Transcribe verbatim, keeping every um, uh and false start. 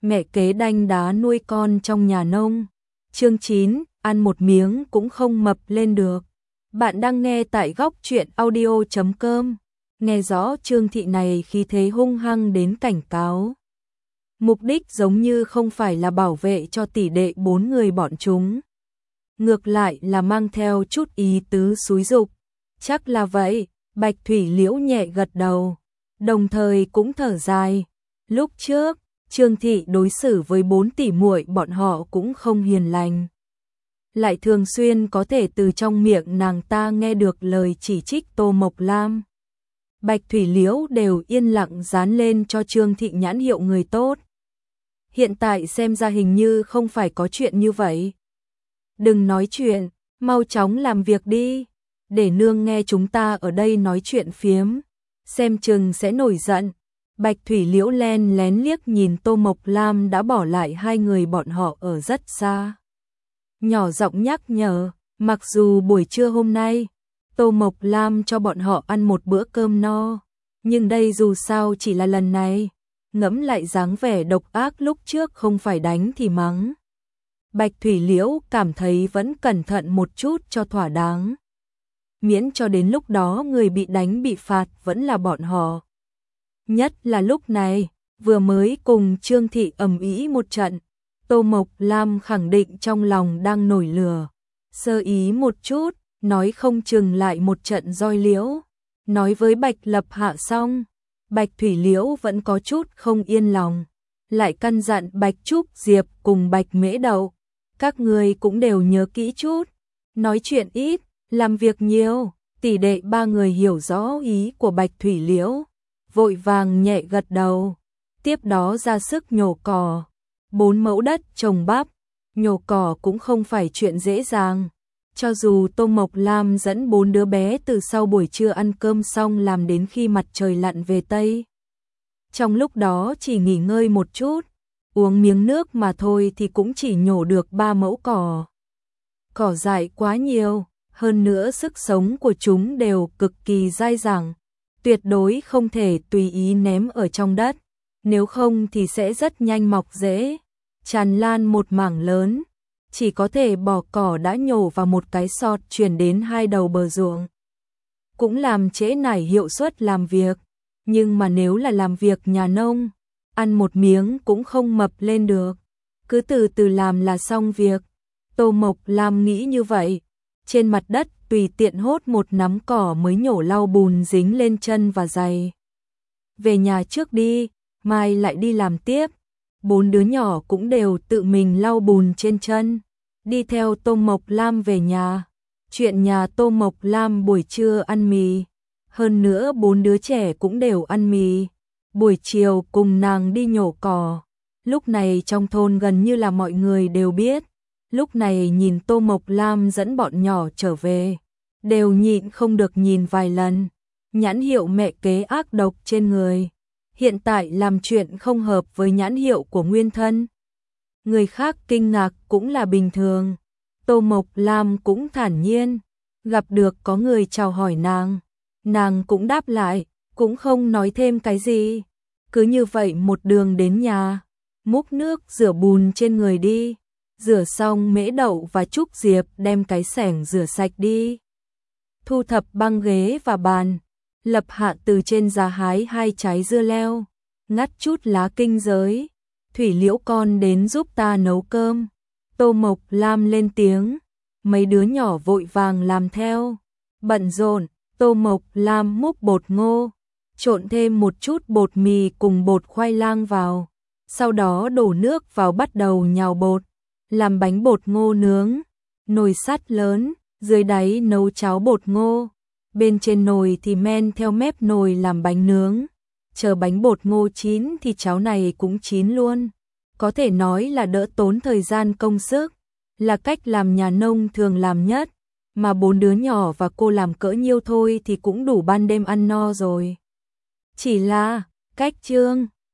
Mẹ kế đanh đá nuôi con trong nhà nông. Chương chín, ăn một miếng cũng không mập lên được. Bạn đang nghe tại góc truyện audio chấm com. Nghe rõ Trương Thị này khí thế hung hăng đến cảnh cáo. Mục đích giống như không phải là bảo vệ cho tỷ đệ bốn người bọn chúng. Ngược lại là mang theo chút ý tứ xúi dục. Chắc là vậy, Bạch Thủy Liễu nhẹ gật đầu, đồng thời cũng thở dài. Lúc trước, Trương Thị đối xử với bốn tỷ muội bọn họ cũng không hiền lành. Lại thường xuyên có thể từ trong miệng nàng ta nghe được lời chỉ trích Tô Mộc Lam. Bạch Thủy Liễu đều yên lặng dán lên cho Trương Thị nhãn hiệu người tốt. Hiện tại xem ra hình như không phải có chuyện như vậy. Đừng nói chuyện, mau chóng làm việc đi, để nương nghe chúng ta ở đây nói chuyện phiếm, xem chừng sẽ nổi giận. Bạch Thủy Liễu len lén liếc nhìn Tô Mộc Lam đã bỏ lại hai người bọn họ ở rất xa. Nhỏ giọng nhắc nhở, mặc dù buổi trưa hôm nay, Tô Mộc Lam cho bọn họ ăn một bữa cơm no, nhưng đây dù sao chỉ là lần này, ngẫm lại dáng vẻ độc ác lúc trước không phải đánh thì mắng. Bạch Thủy Liễu cảm thấy vẫn cẩn thận một chút cho thỏa đáng. Miễn cho đến lúc đó người bị đánh bị phạt vẫn là bọn họ. Nhất là lúc này, vừa mới cùng Trương Thị ầm ĩ một trận, Tô Mộc Lam khẳng định trong lòng đang nổi lửa. Sơ ý một chút, nói không chừng lại một trận roi liễu. Nói với Bạch Lập Hạ xong, Bạch Thủy Liễu vẫn có chút không yên lòng. Lại căn dặn Bạch Trúc Diệp cùng Bạch Mễ Đậu. Các người cũng đều nhớ kỹ chút. Nói chuyện ít, làm việc nhiều. Tỷ đệ ba người hiểu rõ ý của Bạch Thủy Liễu, vội vàng nhẹ gật đầu. Tiếp đó ra sức nhổ cỏ. Bốn mẫu đất trồng bắp, nhổ cỏ cũng không phải chuyện dễ dàng. Cho dù Tô Mộc Lam dẫn bốn đứa bé từ sau buổi trưa ăn cơm xong làm đến khi mặt trời lặn về Tây. Trong lúc đó chỉ nghỉ ngơi một chút, uống miếng nước mà thôi thì cũng chỉ nhổ được ba mẫu cỏ. Cỏ dại quá nhiều, hơn nữa sức sống của chúng đều cực kỳ dai dẳng. Tuyệt đối không thể tùy ý ném ở trong đất, nếu không thì sẽ rất nhanh mọc rễ, tràn lan một mảng lớn. Chỉ có thể bỏ cỏ đã nhổ vào một cái sọt chuyển đến hai đầu bờ ruộng. Cũng làm trễ nải hiệu suất làm việc, nhưng mà nếu là làm việc nhà nông, ăn một miếng cũng không mập lên được. Cứ từ từ làm là xong việc. Tô Mộc Lam nghĩ như vậy. Trên mặt đất tùy tiện hốt một nắm cỏ mới nhổ lau bùn dính lên chân và giày. Về nhà trước đi, mai lại đi làm tiếp. Bốn đứa nhỏ cũng đều tự mình lau bùn trên chân, đi theo Tô Mộc Lam về nhà. Chuyện nhà Tô Mộc Lam buổi trưa ăn mì, hơn nữa bốn đứa trẻ cũng đều ăn mì. Buổi chiều cùng nàng đi nhổ cỏ. Lúc này trong thôn gần như là mọi người đều biết. Lúc này nhìn Tô Mộc Lam dẫn bọn nhỏ trở về, đều nhịn không được nhìn vài lần. Nhãn hiệu mẹ kế ác độc trên người, hiện tại làm chuyện không hợp với nhãn hiệu của nguyên thân. Người khác kinh ngạc cũng là bình thường. Tô Mộc Lam cũng thản nhiên, gặp được có người chào hỏi nàng, nàng cũng đáp lại, cũng không nói thêm cái gì. Cứ như vậy một đường đến nhà, múc nước rửa bùn trên người đi. Rửa xong Mễ Đậu và Trúc Diệp đem cái xẻng rửa sạch đi. Thu thập băng ghế và bàn. Lập Hạ từ trên giá hái hai trái dưa leo, ngắt chút lá kinh giới. Thủy Liễu con đến giúp ta nấu cơm. Tô Mộc Lam lên tiếng. Mấy đứa nhỏ vội vàng làm theo. Bận rộn, Tô Mộc Lam múc bột ngô, trộn thêm một chút bột mì cùng bột khoai lang vào. Sau đó đổ nước vào bắt đầu nhào bột. Làm bánh bột ngô nướng, nồi sắt lớn, dưới đáy nấu cháo bột ngô, bên trên nồi thì men theo mép nồi làm bánh nướng. Chờ bánh bột ngô chín thì cháo này cũng chín luôn. Có thể nói là đỡ tốn thời gian công sức, là cách làm nhà nông thường làm nhất, mà bốn đứa nhỏ và cô làm cỡ nhiêu thôi thì cũng đủ ban đêm ăn no rồi. Chỉ là, cách trương